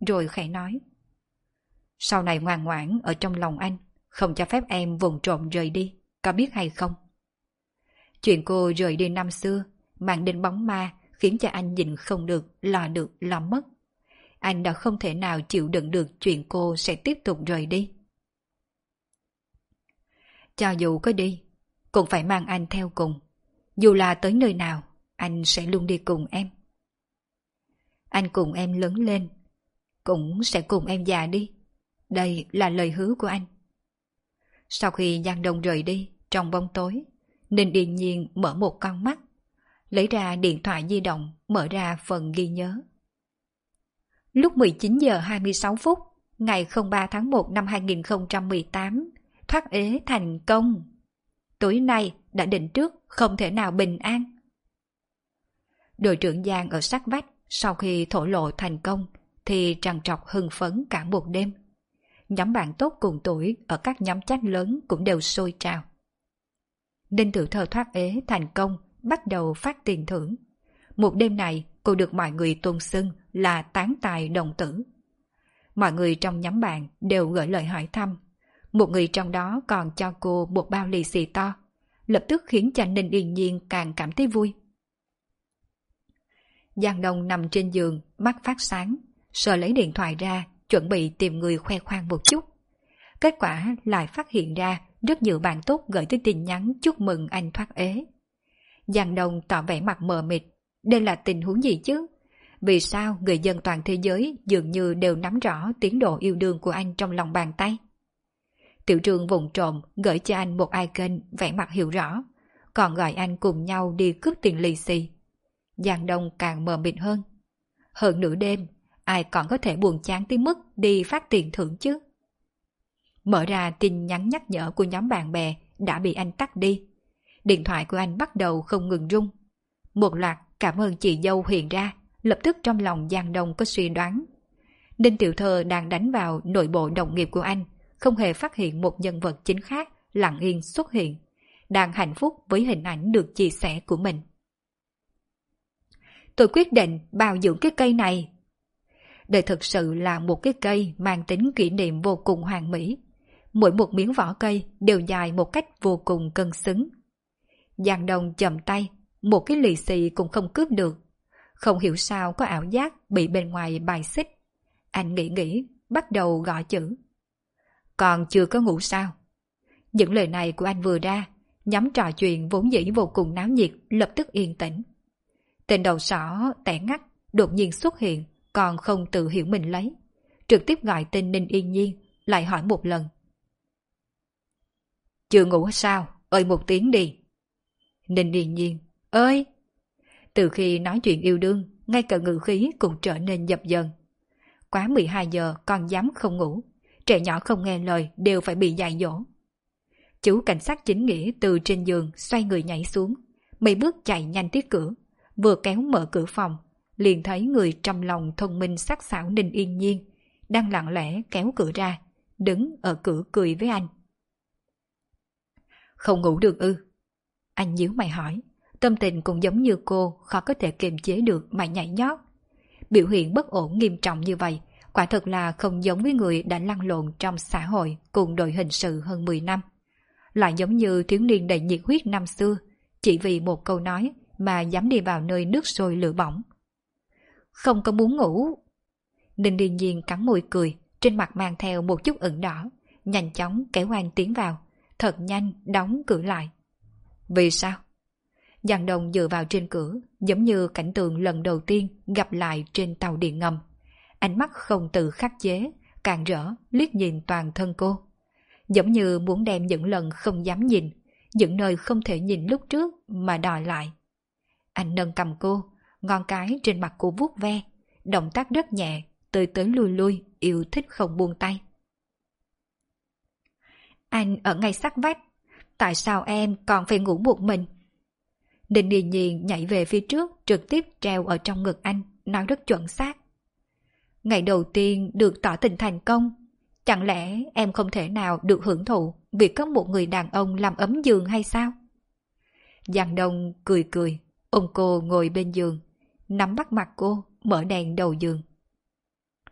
rồi khẽ nói. Sau này ngoan ngoãn ở trong lòng anh, không cho phép em vụng trộm rời đi, có biết hay không? Chuyện cô rời đi năm xưa, mang đến bóng ma khiến cho anh nhìn không được, lo mất. Anh đã không thể nào chịu đựng được chuyện cô sẽ tiếp tục rời đi. Cho dù có đi, cũng phải mang anh theo cùng. Dù là tới nơi nào, anh sẽ luôn đi cùng em. Anh cùng em lớn lên, cũng sẽ cùng em già đi. Đây là lời hứa của anh. Sau khi Giang Đông rời đi, trong bóng tối, Ninh Yên Nhiên mở một con mắt, lấy ra điện thoại di động, mở ra phần ghi nhớ. Lúc 19 giờ 26 phút, ngày 03 tháng 1 năm 2018, thoát ế thành công. Tối nay đã định trước không thể nào bình an. Đội trưởng Giang ở sát vách sau khi thổ lộ thành công thì trằn trọc hưng phấn cả một đêm. Nhóm bạn tốt cùng tuổi ở các nhóm chat lớn cũng đều sôi trào. Ninh Tử Thơ thoát ế thành công bắt đầu phát tiền thưởng. Một đêm này cô được mọi người tôn xưng là tán tài đồng tử. Mọi người trong nhóm bạn đều gửi lời hỏi thăm. Một người trong đó còn cho cô một bao lì xì to, lập tức khiến cho Ninh Yên Nhiên càng cảm thấy vui. Giang Đông nằm trên giường, mắt phát sáng, sờ lấy điện thoại ra, chuẩn bị tìm người khoe khoang một chút. Kết quả lại phát hiện ra rất nhiều bạn tốt gửi tới tin nhắn chúc mừng anh thoát ế. Giang Đông tỏ vẻ mặt mờ mịt, đây là tình huống gì chứ? Vì sao người dân toàn thế giới dường như đều nắm rõ tiến độ yêu đương của anh trong lòng bàn tay? Tiểu Trương vụng trộm gửi cho anh một icon vẻ mặt hiểu rõ, còn gọi anh cùng nhau đi cướp tiền lì xì. Giang Đông càng mờ mịt hơn. Hơn nửa đêm, ai còn có thể buồn chán tới mức đi phát tiền thưởng chứ? Mở ra tin nhắn nhắc nhở của nhóm bạn bè đã bị anh tắt đi. Điện thoại của anh bắt đầu không ngừng rung. Một loạt cảm ơn chị dâu hiện ra, lập tức trong lòng Giang Đông có suy đoán. Ninh Tiểu Thơ đang đánh vào nội bộ đồng nghiệp của anh, không hề phát hiện một nhân vật chính khác lặng yên xuất hiện, đang hạnh phúc với hình ảnh được chia sẻ của mình. Tôi quyết định bảo dưỡng cái cây này. Đây thực sự là một cái cây mang tính kỷ niệm vô cùng hoàn mỹ. Mỗi một miếng vỏ cây đều dài một cách vô cùng cân xứng. Giang Đông chậm tay, một cái lì xì cũng không cướp được. Không hiểu sao có ảo giác bị bên ngoài bài xích. Anh nghĩ, bắt đầu gõ chữ. Còn chưa có ngủ sao? Những lời này của anh vừa ra, nhóm trò chuyện vốn dĩ vô cùng náo nhiệt lập tức yên tĩnh. Tên đầu sỏ tẻ ngắt đột nhiên xuất hiện, còn không tự hiểu mình lấy. Trực tiếp gọi tên Ninh Yên Nhiên, lại hỏi một lần. Chưa ngủ sao? Ơi một tiếng đi. Ninh Yên Nhiên, ơi! Từ khi nói chuyện yêu đương, ngay cả ngữ khí cũng trở nên dập dần. Quá 12 giờ còn dám không ngủ. Trẻ nhỏ không nghe lời đều phải bị dạy dỗ. Chú cảnh sát chính nghĩa từ trên giường xoay người nhảy xuống, mấy bước chạy nhanh tới cửa, vừa kéo mở cửa phòng, liền thấy người trong lòng thông minh sắc sảo Ninh Yên Nhiên đang lặng lẽ kéo cửa ra, đứng ở cửa cười với anh. Không ngủ được ư? Anh nhíu mày hỏi, tâm tình cũng giống như cô, khó có thể kiềm chế được mà nhảy nhót. Biểu hiện bất ổn nghiêm trọng như vậy, quả thật là không giống với người đã lăn lộn trong xã hội cùng đội hình sự hơn 10 năm. Lại giống như thiếu niên đầy nhiệt huyết năm xưa, chỉ vì một câu nói mà dám đi vào nơi nước sôi lửa bỏng. Không có muốn ngủ. Ninh Điên Nhiên cắn môi cười, trên mặt mang theo một chút ửng đỏ, nhanh chóng kéo anh tiến vào, thật nhanh đóng cửa lại. Vì sao? Giang Đông dựa vào trên cửa, giống như cảnh tượng lần đầu tiên gặp lại trên tàu điện ngầm. Ánh mắt không tự khắc chế, càn rỡ liếc nhìn toàn thân cô. Giống như muốn đem những lần không dám nhìn, những nơi không thể nhìn lúc trước mà đòi lại. Anh nâng cầm cô, ngón cái trên mặt cô vuốt ve, động tác rất nhẹ, tới lui lui, yêu thích không buông tay. Anh ở ngay sát vách, tại sao em còn phải ngủ một mình? Ninh Điền Nhiên nhảy về phía trước, trực tiếp treo ở trong ngực anh, nói rất chuẩn xác. Ngày đầu tiên được tỏ tình thành công, chẳng lẽ em không thể nào được hưởng thụ vì có một người đàn ông làm ấm giường hay sao? Giang Đông cười cười, ôm cô ngồi bên giường, nắm bắt mặt cô, mở đèn đầu giường.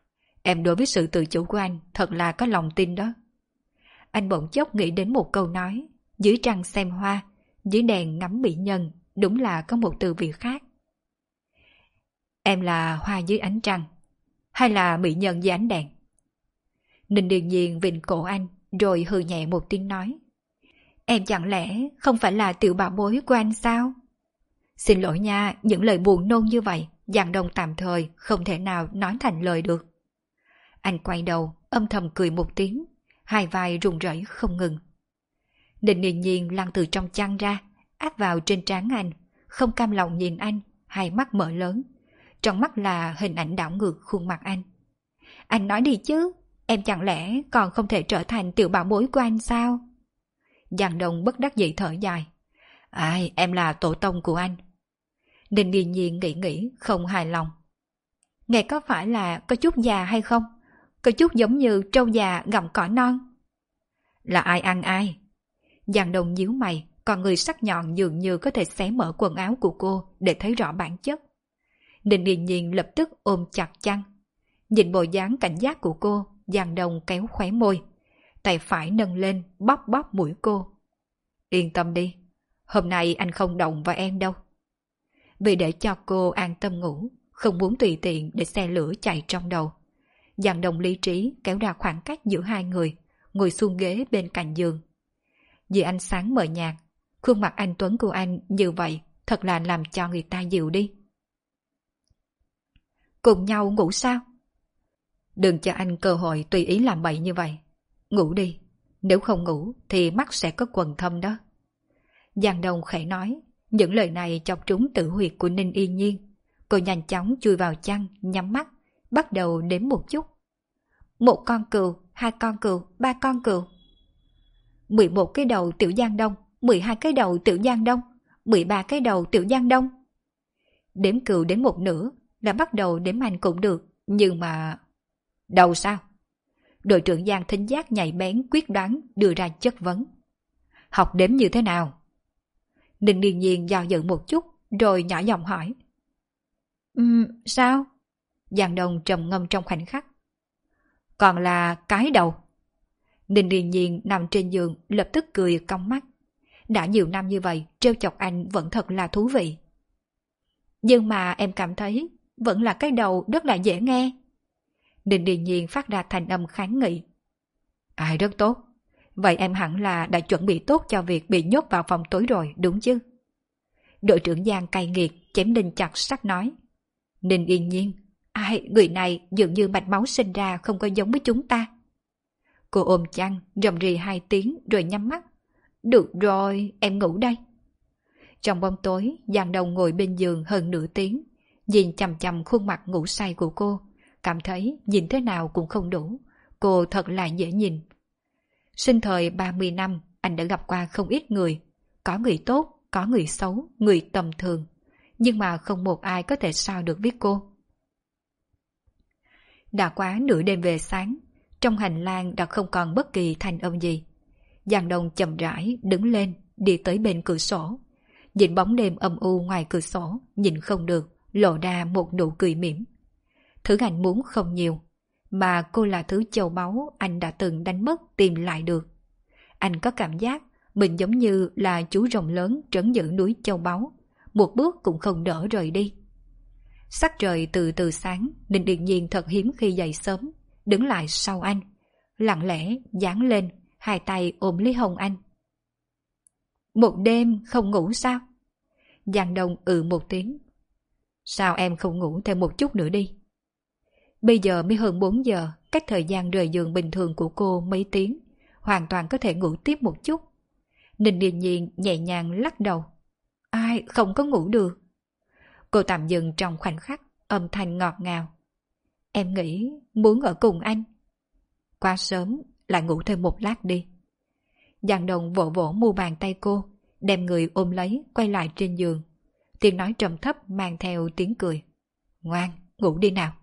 Em đối với sự tự chủ của anh thật là có lòng tin đó. Anh bỗng chốc nghĩ đến một câu nói, dưới trăng xem hoa, dưới đèn ngắm mỹ nhân, đúng là có một từ vị khác. Em là hoa dưới ánh trăng, hay là mỹ nhân dưới ánh đèn? Ninh Điền Nhiên vịn cổ anh, rồi hừ nhẹ một tiếng nói. Em chẳng lẽ không phải là tiểu bảo bối của anh sao? Xin lỗi nha, những lời buồn nôn như vậy, Giang Đông tạm thời không thể nào nói thành lời được. Anh quay đầu, âm thầm cười một tiếng, hai vai run rẩy không ngừng. Ninh Điền Nhiên lăn từ trong chăn ra, áp vào trên trán anh, không cam lòng nhìn anh, hai mắt mở lớn. Trong mắt là hình ảnh đảo ngược khuôn mặt anh. Anh nói đi chứ, em chẳng lẽ còn không thể trở thành tiểu bảo bối của anh sao? Giang Đông bất đắc dĩ thở dài. Ai, em là tổ tông của anh. Ninh Điền Nhiên nghĩ không hài lòng. Nghe có phải là có chút già hay không? Có chút giống như trâu già gặm cỏ non. Là ai ăn ai? Giang Đông nhíu mày, còn người sắc nhọn dường như có thể xé mở quần áo của cô để thấy rõ bản chất. Ninh Điền Nhiên lập tức ôm chặt chăn. Nhìn bộ dáng cảnh giác của cô, Giang Đông kéo khóe môi, tay phải nâng lên bóp bóp mũi cô. Yên tâm đi, hôm nay anh không động vào em đâu. Vì để cho cô an tâm ngủ, không muốn tùy tiện để xe lửa chạy trong đầu, Giang Đông lý trí kéo ra khoảng cách giữa hai người, ngồi xuống ghế bên cạnh giường. Vì ánh sáng mờ nhạt, khuôn mặt anh tuấn của anh như vậy thật là làm cho người ta dịu đi. Cùng nhau ngủ sao? Đừng cho anh cơ hội tùy ý làm bậy như vậy. Ngủ đi, nếu không ngủ thì mắt sẽ có quầng thâm đó. Giang Đông khẽ nói, những lời này chọc trúng tử huyệt của Ninh Yên Nhiên. Cô nhanh chóng chui vào chăn, nhắm mắt, bắt đầu đếm một chút. 1 con cừu, 2 con cừu, 3 con cừu. 11 cái đầu tiểu Giang Đông, 12 cái đầu tiểu Giang Đông, 13 cái đầu tiểu Giang Đông. Đếm cừu đến một nửa là bắt đầu đếm anh cũng được, nhưng mà... Đầu sao? Đội trưởng Giang thính giác nhạy bén quyết đoán đưa ra chất vấn. Học đếm như thế nào? Ninh Điền Nhiên do dự một chút, rồi nhỏ giọng hỏi. Sao? Giang Đông trầm ngâm trong khoảnh khắc. Còn là cái đầu. Ninh Điền Nhiên nằm trên giường lập tức cười cong mắt. Đã nhiều năm như vậy, trêu chọc anh vẫn thật là thú vị. Nhưng mà em cảm thấy vẫn là cái đầu rất là dễ nghe. Ninh Điền Nhiên phát ra thành âm kháng nghị. Ai rất tốt. Vậy em hẳn là đã chuẩn bị tốt cho việc bị nhốt vào phòng tối rồi, đúng chứ? Đội trưởng Giang cay nghiệt, chém đinh chặt sắt nói. Ninh Yên Nhiên, ai, người này dường như mạch máu sinh ra không có giống với chúng ta. Cô ôm chăn, rầm rì 2 tiếng rồi nhắm mắt. Được rồi, em ngủ đây. Trong bóng tối, Giang Đông ngồi bên giường hơn nửa tiếng, nhìn chằm chằm khuôn mặt ngủ say của cô, cảm thấy nhìn thế nào cũng không đủ. Cô thật là dễ nhìn. Sinh thời 30 năm, anh đã gặp qua không ít người. Có người tốt, có người xấu, người tầm thường. Nhưng mà không một ai có thể so được với cô. Đã quá nửa đêm về sáng, trong hành lang đã không còn bất kỳ thanh âm gì. Giang Đông chậm rãi đứng lên, đi tới bên cửa sổ. Nhìn bóng đêm âm u ngoài cửa sổ, nhìn không được, lộ ra một nụ cười mỉm. Thứ anh muốn không nhiều, mà cô là thứ châu báu anh đã từng đánh mất tìm lại được. Anh có cảm giác mình giống như là chú rồng lớn trấn giữ núi châu báu, một bước cũng không đỡ rời đi. Sắc trời từ từ sáng, Ninh Điền Nhiên thật hiếm khi dậy sớm, đứng lại sau anh, lặng lẽ dán lên, hai tay ôm lấy hông anh. Một đêm không ngủ sao? Giang Đông một tiếng. Sao em không ngủ thêm một chút nữa đi? Bây giờ mới hơn 4 giờ, cách thời gian rời giường bình thường của cô mấy tiếng, hoàn toàn có thể ngủ tiếp một chút. Ninh Điền Nhiên nhẹ nhàng lắc đầu. Ai, không có ngủ được. Cô tạm dừng trong khoảnh khắc, âm thanh ngọt ngào. Em nghĩ muốn ở cùng anh. Quá sớm, lại ngủ thêm một lát đi. Giang Đông vỗ vỗ mu bàn tay cô, đem người ôm lấy, quay lại trên giường. Tiếng nói trầm thấp mang theo tiếng cười. Ngoan, ngủ đi nào.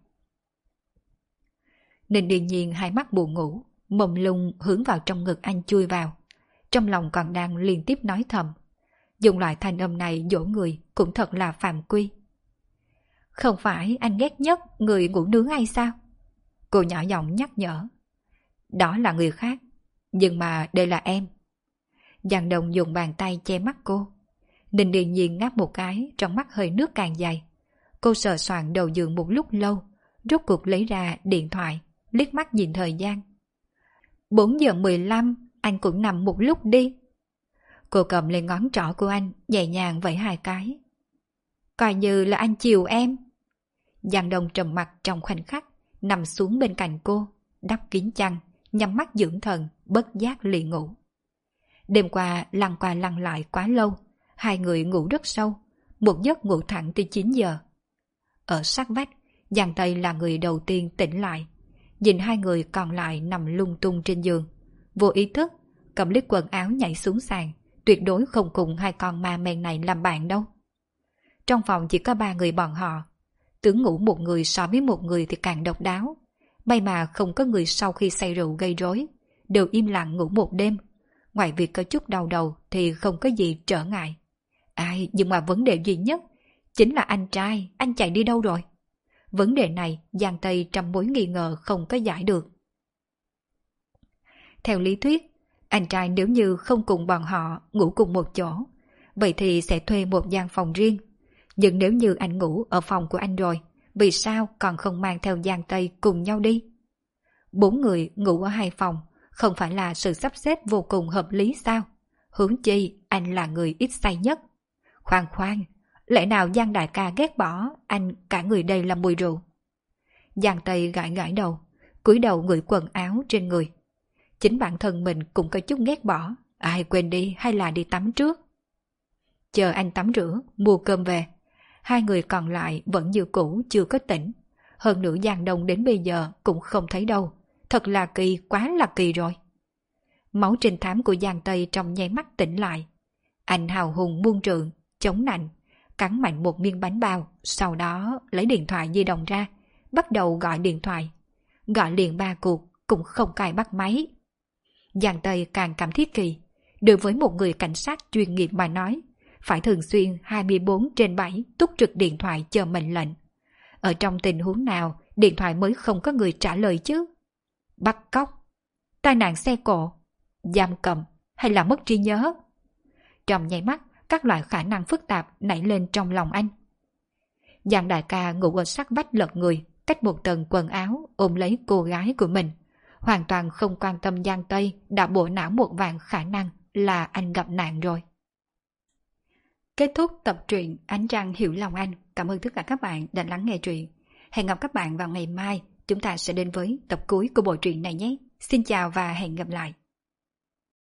Ninh Điền Nhiên hai mắt buồn ngủ, mông lung hướng vào trong ngực anh chui vào. Trong lòng còn đang liên tiếp nói thầm. Dùng loại thanh âm này dỗ người cũng thật là phạm quy. Không phải anh ghét nhất người ngủ nướng hay sao? Cô nhỏ giọng nhắc nhở. Đó là người khác, nhưng mà đây là em. Giang Đông dùng bàn tay che mắt cô. Ninh Điền Nhiên ngáp một cái, trong mắt hơi nước càng dày. Cô sờ soạn đầu giường một lúc lâu, rốt cuộc lấy ra điện thoại, liếc mắt nhìn thời gian. 4 giờ 15, anh cũng nằm một lúc đi. Cô cầm lên ngón trỏ của anh, nhẹ nhàng vẫy 2 cái. Coi như là anh chiều em. Giang Đông trầm mặt trong khoảnh khắc, nằm xuống bên cạnh cô, đắp kín chăn, nhắm mắt dưỡng thần, bất giác liền ngủ. Đêm qua lăn lại quá lâu, hai người ngủ rất sâu, một giấc ngủ thẳng tới 9 giờ. Ở sát vách, Giang Tây là người đầu tiên tỉnh lại, nhìn hai người còn lại nằm lung tung trên giường, vô ý thức cầm lít quần áo nhảy xuống sàn, tuyệt đối không cùng hai con ma men này làm bạn đâu. Trong phòng chỉ có 3 người bọn họ, tưởng ngủ một người so với một người thì càng độc đáo. May mà không có người sau khi say rượu gây rối, đều im lặng ngủ một đêm. Ngoài việc có chút đau đầu thì không có gì trở ngại. Nhưng mà vấn đề duy nhất chính là anh trai, anh chạy đi đâu rồi? Vấn đề này Giang Tây trăm mối nghi ngờ không có giải được. Theo lý thuyết, anh trai nếu như không cùng bọn họ ngủ cùng một chỗ, vậy thì sẽ thuê một gian phòng riêng. Nhưng nếu như anh ngủ ở phòng của anh rồi, vì sao còn không mang theo Giang Tây cùng nhau đi? 4 người ngủ ở 2 phòng, không phải là sự sắp xếp vô cùng hợp lý sao? Huống chi anh là người ít say nhất. Khoan, lẽ nào Giang đại ca ghét bỏ anh cả người đây là mùi rượu? Giang Tây gãi đầu, cúi đầu ngửi quần áo trên người. Chính bản thân mình cũng có chút ghét bỏ. Quên đi, hay là đi tắm trước? Chờ anh tắm rửa, mua cơm về. Hai người còn lại vẫn như cũ chưa có tỉnh. Hơn nữa Giang Đông đến bây giờ cũng không thấy đâu. Thật là kỳ, quá là kỳ rồi. Máu trinh thám của Giang Tây trong nháy mắt tỉnh lại. Anh hào hùng muôn trượng, chống nạnh, cắn mạnh một miếng bánh bao, sau đó lấy điện thoại di động ra, bắt đầu gọi điện thoại. Gọi liền 3 cuộc, cũng không cài bắt máy. Giang Tây càng cảm thấy kỳ. Đối với một người cảnh sát chuyên nghiệp mà nói, phải thường xuyên 24/7 túc trực điện thoại chờ mệnh lệnh. Ở trong tình huống nào điện thoại mới không có người trả lời chứ? Bắt cóc, tai nạn xe cộ, giam cầm hay là mất trí nhớ? Trong nháy mắt, các loại khả năng phức tạp nảy lên trong lòng anh. Giang đại ca ngủ ở sát vách lật người, cách một tầng quần áo ôm lấy cô gái của mình, hoàn toàn không quan tâm Giang Tây đã bộ não một vạn khả năng là anh gặp nạn rồi. Kết thúc tập truyện Ánh Trăng Hiểu Lòng Anh. Cảm ơn tất cả các bạn đã lắng nghe truyện. Hẹn gặp các bạn vào ngày mai, chúng ta sẽ đến với tập cuối của bộ truyện này nhé. Xin chào và hẹn gặp lại.